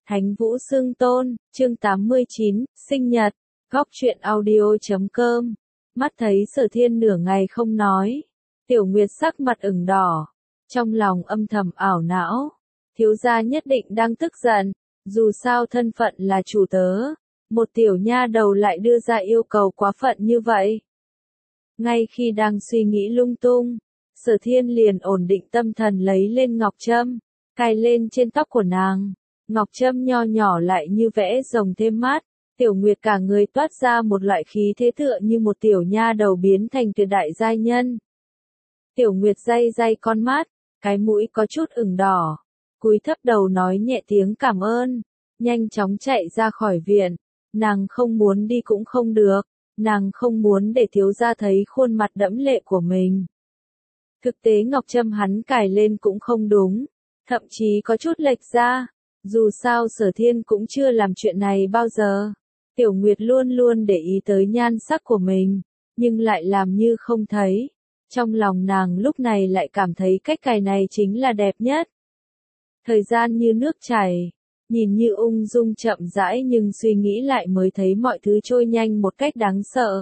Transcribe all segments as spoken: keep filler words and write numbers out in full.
Thánh Vũ Xưng Tôn, chương tám mươi chín, sinh nhật, góc truyện audio.com. Mắt thấy Sở Thiên nửa ngày không nói, Tiểu Nguyệt sắc mặt ửng đỏ, trong lòng âm thầm ảo não, thiếu gia nhất định đang tức giận, dù sao thân phận là chủ tớ, một tiểu nha đầu lại đưa ra yêu cầu quá phận như vậy. Ngay khi đang suy nghĩ lung tung, Sở Thiên liền ổn định tâm thần lấy lên ngọc trâm, cài lên trên tóc của nàng. Ngọc trâm nho nhỏ lại như vẽ rồng thêm mát, Tiểu Nguyệt cả người toát ra một loại khí thế tựa như một tiểu nha đầu biến thành tuyệt đại giai nhân. Tiểu Nguyệt day day con mắt, cái mũi có chút ửng đỏ, cúi thấp đầu nói nhẹ tiếng cảm ơn, nhanh chóng chạy ra khỏi viện. Nàng không muốn đi cũng không được, nàng không muốn để thiếu gia thấy khuôn mặt đẫm lệ của mình. Thực tế ngọc trâm hắn cài lên cũng không đúng, thậm chí có chút lệch ra. Dù sao Sở Thiên cũng chưa làm chuyện này bao giờ. Tiểu Nguyệt luôn luôn để ý tới nhan sắc của mình, nhưng lại làm như không thấy. Trong lòng nàng lúc này lại cảm thấy cách cài này chính là đẹp nhất. Thời gian như nước chảy, nhìn như ung dung chậm rãi nhưng suy nghĩ lại mới thấy mọi thứ trôi nhanh một cách đáng sợ.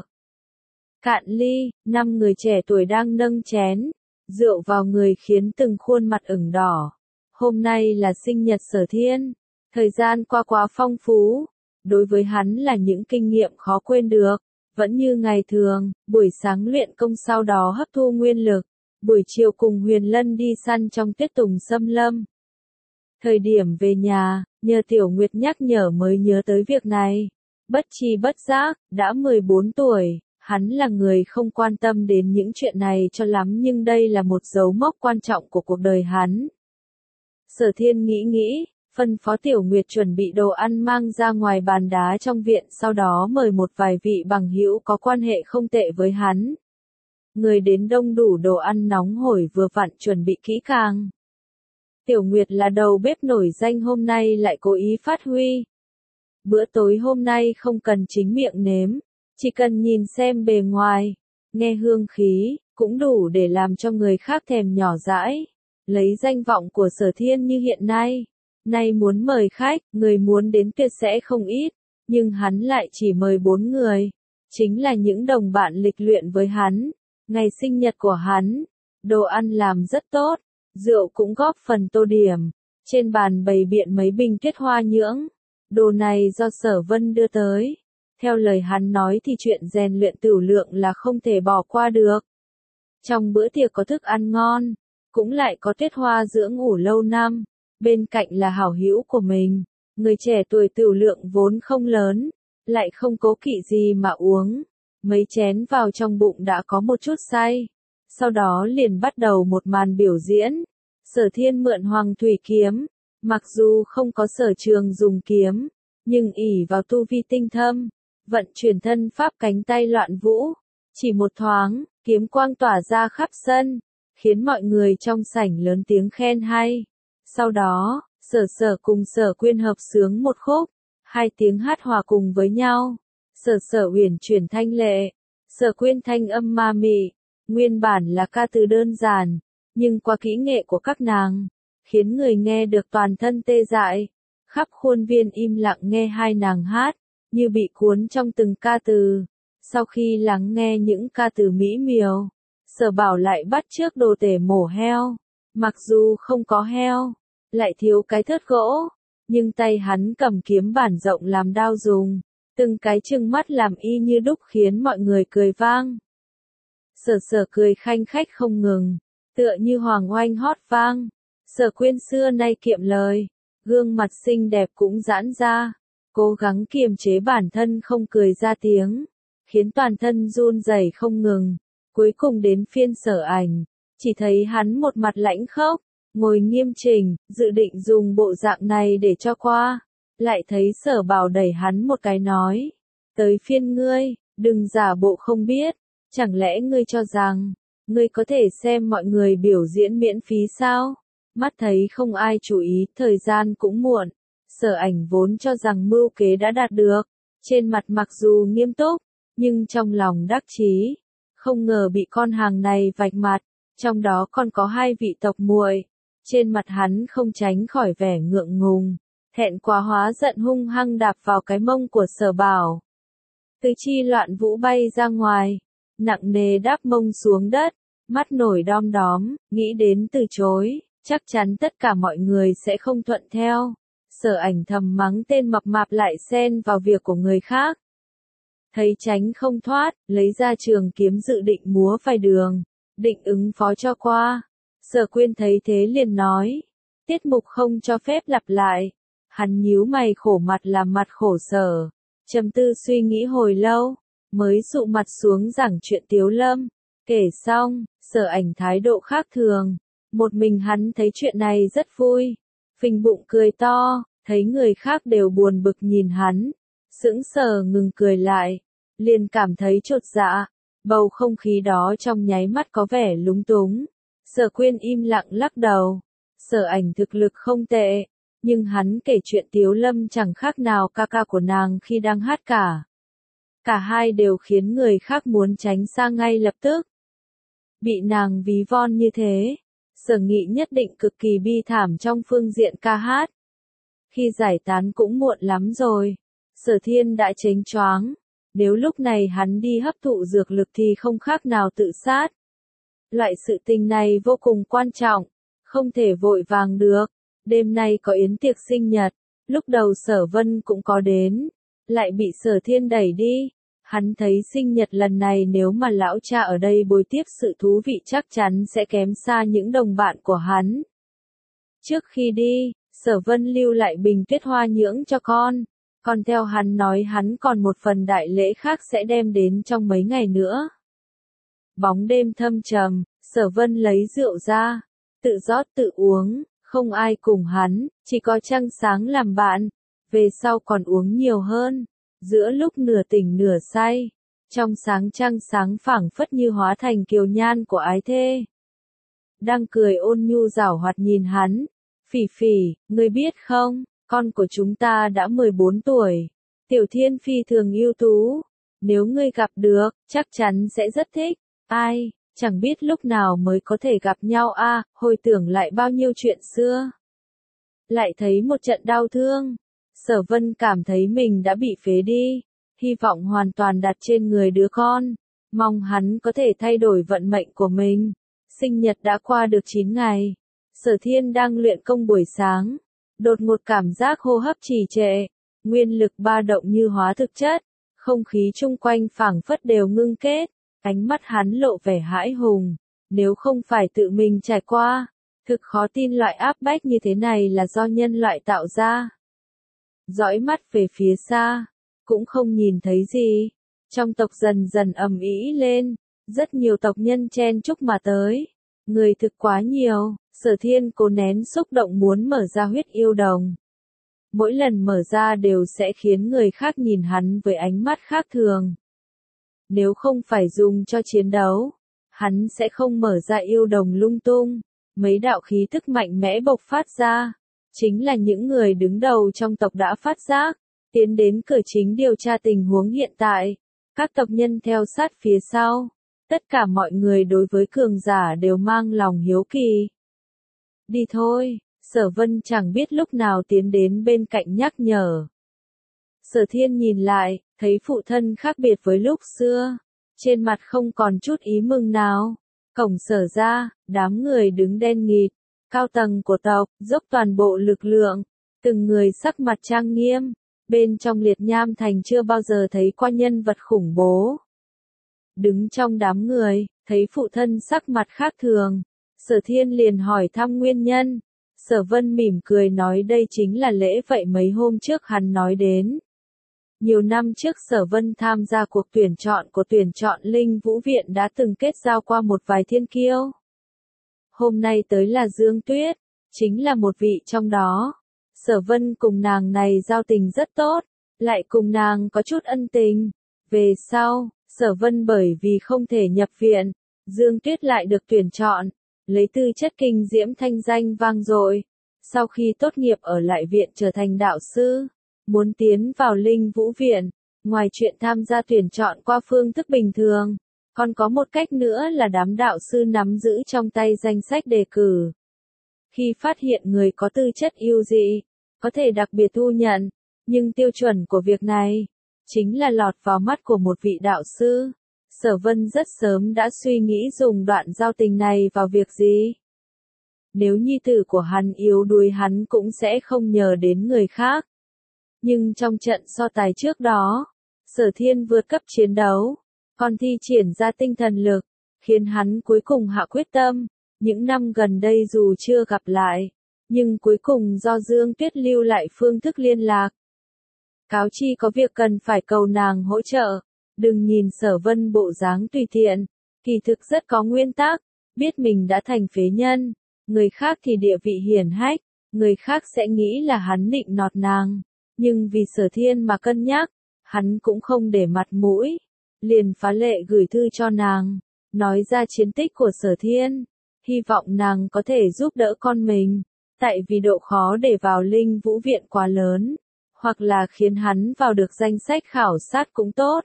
Cạn ly, năm người trẻ tuổi đang nâng chén, rượu vào người khiến từng khuôn mặt ửng đỏ. Hôm nay là sinh nhật Sở Thiên, thời gian qua quá phong phú, đối với hắn là những kinh nghiệm khó quên được, vẫn như ngày thường, buổi sáng luyện công sau đó hấp thu nguyên lực, buổi chiều cùng Huyền Lân đi săn trong tuyết tùng xâm lâm. Thời điểm về nhà, nhờ Tiểu Nguyệt nhắc nhở mới nhớ tới việc này, bất tri bất giác, đã mười bốn tuổi, hắn là người không quan tâm đến những chuyện này cho lắm nhưng đây là một dấu mốc quan trọng của cuộc đời hắn. Sở Thiên nghĩ nghĩ, phân phó Tiểu Nguyệt chuẩn bị đồ ăn mang ra ngoài bàn đá trong viện, sau đó mời một vài vị bằng hữu có quan hệ không tệ với hắn. Người đến đông đủ, đồ ăn nóng hổi vừa vặn chuẩn bị kỹ càng. Tiểu Nguyệt là đầu bếp nổi danh hôm nay lại cố ý phát huy. Bữa tối hôm nay không cần chính miệng nếm, chỉ cần nhìn xem bề ngoài, nghe hương khí, cũng đủ để làm cho người khác thèm nhỏ dãi. Lấy danh vọng của Sở Thiên như hiện nay, nay muốn mời khách, người muốn đến tuyệt sẽ không ít, nhưng hắn lại chỉ mời bốn người, chính là những đồng bạn lịch luyện với hắn. Ngày sinh nhật của hắn, đồ ăn làm rất tốt, rượu cũng góp phần tô điểm, trên bàn bày biện mấy bình tuyết hoa nhưỡng, đồ này do Sở Vân đưa tới. Theo lời hắn nói thì chuyện rèn luyện tửu lượng là không thể bỏ qua được. Trong bữa tiệc có thức ăn ngon, cũng lại có tuyết hoa dưỡng ủ lâu năm, bên cạnh là hảo hữu của mình, người trẻ tuổi tửu lượng vốn không lớn, lại không cố kỵ gì mà uống, mấy chén vào trong bụng đã có một chút say, sau đó liền bắt đầu một màn biểu diễn. Sở Thiên mượn Hoàng Thủy Kiếm, mặc dù không có sở trường dùng kiếm, nhưng ỷ vào tu vi tinh thâm, vận chuyển thân pháp cánh tay loạn vũ, chỉ một thoáng, kiếm quang tỏa ra khắp sân, khiến mọi người trong sảnh lớn tiếng khen hay. Sau đó, Sở Sở cùng Sở Quyên hợp xướng một khúc, hai tiếng hát hòa cùng với nhau. Sở Sở uyển chuyển thanh lệ, Sở Quyên thanh âm ma mị, nguyên bản là ca từ đơn giản, nhưng qua kỹ nghệ của các nàng, khiến người nghe được toàn thân tê dại. Khắp khuôn viên im lặng nghe hai nàng hát, như bị cuốn trong từng ca từ. Sau khi lắng nghe những ca từ mỹ miều, Sở Bảo lại bắt chước đồ tể mổ heo, mặc dù không có heo, lại thiếu cái thớt gỗ, nhưng tay hắn cầm kiếm bản rộng làm đao dùng, từng cái trừng mắt làm y như đúc khiến mọi người cười vang. Sở Sở cười khanh khách không ngừng, tựa như hoàng oanh hót vang. Sở Quyên xưa nay kiệm lời, gương mặt xinh đẹp cũng giãn ra, cố gắng kiềm chế bản thân không cười ra tiếng, khiến toàn thân run rẩy không ngừng. Cuối cùng đến phiên Sở Ảnh, chỉ thấy hắn một mặt lãnh khốc, ngồi nghiêm chỉnh, dự định dùng bộ dạng này để cho qua, lại thấy Sở Bảo đẩy hắn một cái nói, tới phiên ngươi, đừng giả bộ không biết, chẳng lẽ ngươi cho rằng, ngươi có thể xem mọi người biểu diễn miễn phí sao? Mắt thấy không ai chú ý, thời gian cũng muộn, Sở Ảnh vốn cho rằng mưu kế đã đạt được, trên mặt mặc dù nghiêm túc, nhưng trong lòng đắc chí. Không ngờ bị con hàng này vạch mặt, trong đó còn có hai vị tộc muội. Trên mặt hắn không tránh khỏi vẻ ngượng ngùng, thẹn quá hóa giận hung hăng đạp vào cái mông của Sở Bảo. Tứ chi loạn vũ bay ra ngoài, nặng nề đáp mông xuống đất, mắt nổi đom đóm, nghĩ đến từ chối, chắc chắn tất cả mọi người sẽ không thuận theo. Sở Ảnh thầm mắng tên mập mạp lại xen vào việc của người khác. Thấy tránh không thoát, lấy ra trường kiếm dự định múa vài đường, định ứng phó cho qua. Sở Quyên thấy thế liền nói, tiết mục không cho phép lặp lại. Hắn nhíu mày khổ mặt làm mặt khổ sở, trầm tư suy nghĩ hồi lâu, mới dụ mặt xuống giảng chuyện Tiếu Lâm. Kể xong, Sở Ảnh thái độ khác thường, một mình hắn thấy chuyện này rất vui, phình bụng cười to, thấy người khác đều buồn bực nhìn hắn, sững sờ ngừng cười lại, liền cảm thấy chột dạ, bầu không khí đó trong nháy mắt có vẻ lúng túng. Sở Quyên im lặng lắc đầu, Sở Ảnh thực lực không tệ, nhưng hắn kể chuyện Tiếu Lâm chẳng khác nào ca ca của nàng khi đang hát cả. Cả hai đều khiến người khác muốn tránh xa ngay lập tức. Bị nàng ví von như thế, Sở Nghị nhất định cực kỳ bi thảm trong phương diện ca hát. Khi giải tán cũng muộn lắm rồi, Sở Thiên đã chếnh choáng, nếu lúc này hắn đi hấp thụ dược lực thì không khác nào tự sát. Loại sự tình này vô cùng quan trọng, không thể vội vàng được. Đêm nay có yến tiệc sinh nhật, lúc đầu Sở Vân cũng có đến, lại bị Sở Thiên đẩy đi. Hắn thấy sinh nhật lần này nếu mà lão cha ở đây bồi tiếp sự thú vị chắc chắn sẽ kém xa những đồng bạn của hắn. Trước khi đi, Sở Vân lưu lại bình tuyết hoa nhưỡng cho con, còn theo hắn nói hắn còn một phần đại lễ khác sẽ đem đến trong mấy ngày nữa. Bóng đêm thâm trầm, Sở Vân lấy rượu ra, tự rót tự uống, không ai cùng hắn, chỉ có trăng sáng làm bạn, về sau còn uống nhiều hơn. Giữa lúc nửa tỉnh nửa say, trong sáng trăng sáng phảng phất như hóa thành kiều nhan của ái thê. Đang cười ôn nhu giảo hoạt nhìn hắn, Phỉ Phỉ, ngươi biết không, con của chúng ta đã mười bốn tuổi, Tiểu Thiên phi thường ưu tú, nếu ngươi gặp được, chắc chắn sẽ rất thích. Ai, chẳng biết lúc nào mới có thể gặp nhau a, à, hồi tưởng lại bao nhiêu chuyện xưa. Lại thấy một trận đau thương. Sở Vân cảm thấy mình đã bị phế đi, hy vọng hoàn toàn đặt trên người đứa con, mong hắn có thể thay đổi vận mệnh của mình. Sinh nhật đã qua được chín ngày, Sở Thiên đang luyện công buổi sáng, đột ngột cảm giác hô hấp trì trệ, nguyên lực ba động như hóa thực chất, không khí chung quanh phảng phất đều ngưng kết, ánh mắt hắn lộ vẻ hãi hùng, nếu không phải tự mình trải qua, thực khó tin loại áp bách như thế này là do nhân loại tạo ra. Dõi mắt về phía xa, cũng không nhìn thấy gì. Trong tộc dần dần ầm ĩ lên, rất nhiều tộc nhân chen chúc mà tới. Người thực quá nhiều, Sở Thiên cố nén xúc động muốn mở ra huyết yêu đồng. Mỗi lần mở ra đều sẽ khiến người khác nhìn hắn với ánh mắt khác thường. Nếu không phải dùng cho chiến đấu, hắn sẽ không mở ra yêu đồng lung tung. Mấy đạo khí thức mạnh mẽ bộc phát ra. Chính là những người đứng đầu trong tộc đã phát giác, tiến đến cửa chính điều tra tình huống hiện tại. Các tộc nhân theo sát phía sau. Tất cả mọi người đối với cường giả đều mang lòng hiếu kỳ. Đi thôi, Sở Vân chẳng biết lúc nào tiến đến bên cạnh nhắc nhở. Sở Thiên nhìn lại, thấy phụ thân khác biệt với lúc xưa. Trên mặt không còn chút ý mừng nào. Cổng Sở ra, đám người đứng đen nghịt. Cao tầng của tộc, dốc toàn bộ lực lượng, từng người sắc mặt trang nghiêm, bên trong Liệt Nham Thành chưa bao giờ thấy qua nhân vật khủng bố. Đứng trong đám người, thấy phụ thân sắc mặt khác thường, Sở Thiên liền hỏi thăm nguyên nhân. Sở Vân mỉm cười nói đây chính là lễ vậy mấy hôm trước hắn nói đến. Nhiều năm trước Sở Vân tham gia cuộc tuyển chọn của tuyển chọn Linh Vũ Viện đã từng kết giao qua một vài thiên kiêu. Hôm nay tới là Dương Tuyết, chính là một vị trong đó. Sở Vân cùng nàng này giao tình rất tốt, lại cùng nàng có chút ân tình. Về sau, Sở Vân bởi vì không thể nhập viện, Dương Tuyết lại được tuyển chọn, lấy tư chất kinh diễm thanh danh vang dội. Sau khi tốt nghiệp ở lại viện trở thành đạo sư, muốn tiến vào Linh Vũ Viện, ngoài chuyện tham gia tuyển chọn qua phương thức bình thường, còn có một cách nữa là đám đạo sư nắm giữ trong tay danh sách đề cử. Khi phát hiện người có tư chất ưu dị, có thể đặc biệt thu nhận, nhưng tiêu chuẩn của việc này, chính là lọt vào mắt của một vị đạo sư. Sở Vân rất sớm đã suy nghĩ dùng đoạn giao tình này vào việc gì. Nếu nhi tử của hắn yếu đuối hắn cũng sẽ không nhờ đến người khác. Nhưng trong trận so tài trước đó, Sở Thiên vượt cấp chiến đấu, còn thi triển ra tinh thần lực, khiến hắn cuối cùng hạ quyết tâm. Những năm gần đây dù chưa gặp lại, nhưng cuối cùng do Dương Tuyết lưu lại phương thức liên lạc. Cáo chi có việc cần phải cầu nàng hỗ trợ, đừng nhìn Sở Vân bộ dáng tùy tiện, kỳ thực rất có nguyên tắc, biết mình đã thành phế nhân, người khác thì địa vị hiển hách, người khác sẽ nghĩ là hắn nịnh nọt nàng, nhưng vì Sở Thiên mà cân nhắc, hắn cũng không để mặt mũi, liền phá lệ gửi thư cho nàng, nói ra chiến tích của Sở Thiên, hy vọng nàng có thể giúp đỡ con mình, tại vì độ khó để vào Linh Vũ Viện quá lớn, hoặc là khiến hắn vào được danh sách khảo sát cũng tốt.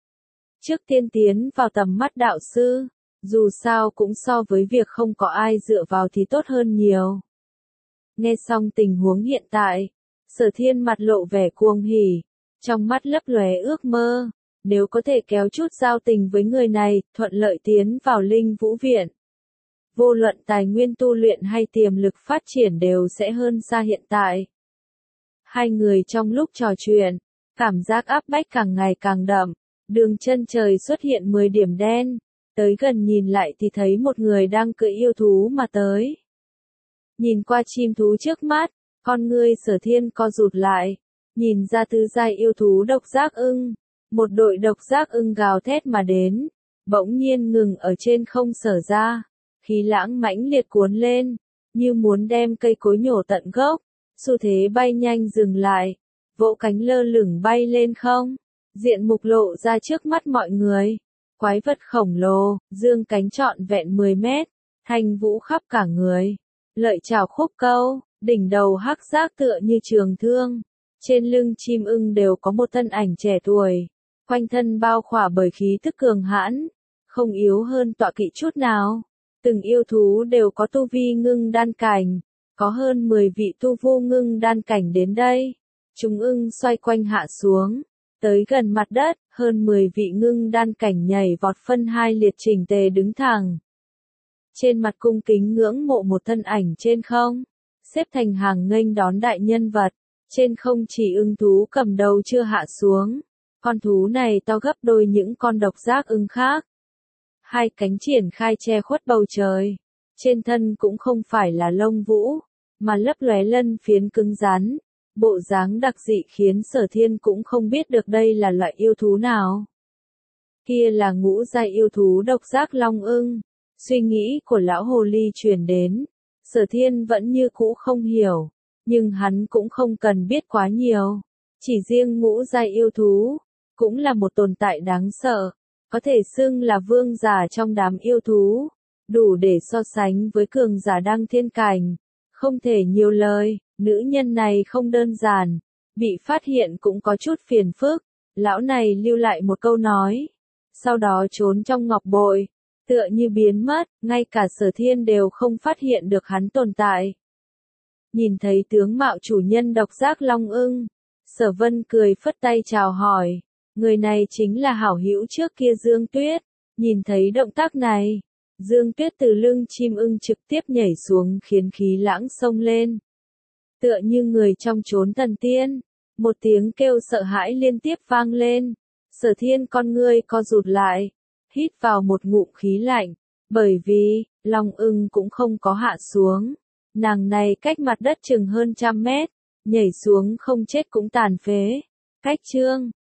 Trước tiên tiến vào tầm mắt đạo sư, dù sao cũng so với việc không có ai dựa vào thì tốt hơn nhiều. Nghe xong tình huống hiện tại, Sở Thiên mặt lộ vẻ cuồng hỉ, trong mắt lấp lóe ước mơ, nếu có thể kéo chút giao tình với người này, thuận lợi tiến vào Linh Vũ Viện. Vô luận tài nguyên tu luyện hay tiềm lực phát triển đều sẽ hơn xa hiện tại. Hai người trong lúc trò chuyện, cảm giác áp bách càng ngày càng đậm, đường chân trời xuất hiện mười điểm đen, tới gần nhìn lại thì thấy một người đang cưỡi yêu thú mà tới. Nhìn qua chim thú trước mắt, con ngươi Sở Thiên co rụt lại, nhìn ra tứ giai yêu thú độc giác ưng, một đội độc giác ưng gào thét mà đến, bỗng nhiên ngừng ở trên không Sở ra, khí lãng mãnh liệt cuốn lên, như muốn đem cây cối nhổ tận gốc, xu thế bay nhanh dừng lại, vỗ cánh lơ lửng bay lên không, diện mục lộ ra trước mắt mọi người. Quái vật khổng lồ, dương cánh trọn vẹn mười mét, thanh vũ khắp cả người, lợi chảo khúc câu, đỉnh đầu hắc giác tựa như trường thương, trên lưng chim ưng đều có một thân ảnh trẻ tuổi, quanh thân bao khỏa bởi khí tức cường hãn, không yếu hơn tọa kỵ chút nào. Từng yêu thú đều có tu vi ngưng đan cảnh, có hơn mười vị tu vô ngưng đan cảnh đến đây. Chúng ưng xoay quanh hạ xuống, tới gần mặt đất, hơn mười vị ngưng đan cảnh nhảy vọt phân hai liệt chỉnh tề đứng thẳng. Trên mặt cung kính ngưỡng mộ một thân ảnh trên không, xếp thành hàng nghênh đón đại nhân vật, trên không chỉ ưng thú cầm đầu chưa hạ xuống, con thú này to gấp đôi những con độc giác ưng khác. Hai cánh triển khai che khuất bầu trời, trên thân cũng không phải là lông vũ, mà lấp lóe lân phiến cứng rắn, bộ dáng đặc dị khiến Sở Thiên cũng không biết được đây là loại yêu thú nào. Kia là ngũ giai yêu thú độc giác long ưng, suy nghĩ của lão hồ ly truyền đến, Sở Thiên vẫn như cũ không hiểu, nhưng hắn cũng không cần biết quá nhiều, chỉ riêng ngũ giai yêu thú, cũng là một tồn tại đáng sợ. Có thể xưng là vương giả trong đám yêu thú, đủ để so sánh với cường giả đăng thiên cảnh, không thể nhiều lời, nữ nhân này không đơn giản, bị phát hiện cũng có chút phiền phức, lão này lưu lại một câu nói, sau đó trốn trong ngọc bội, tựa như biến mất, ngay cả Sở Thiên đều không phát hiện được hắn tồn tại. Nhìn thấy tướng mạo chủ nhân độc giác long ưng, Sở Vân cười phất tay chào hỏi. Người này chính là hảo hữu trước kia Dương Tuyết, nhìn thấy động tác này, Dương Tuyết từ lưng chim ưng trực tiếp nhảy xuống khiến khí lãng sông lên. Tựa như người trong chốn thần tiên, một tiếng kêu sợ hãi liên tiếp vang lên, Sở Thiên con ngươi co rụt lại, hít vào một ngụm khí lạnh, bởi vì, long ưng cũng không có hạ xuống, nàng này cách mặt đất chừng hơn trăm mét, nhảy xuống không chết cũng tàn phế, cách chương.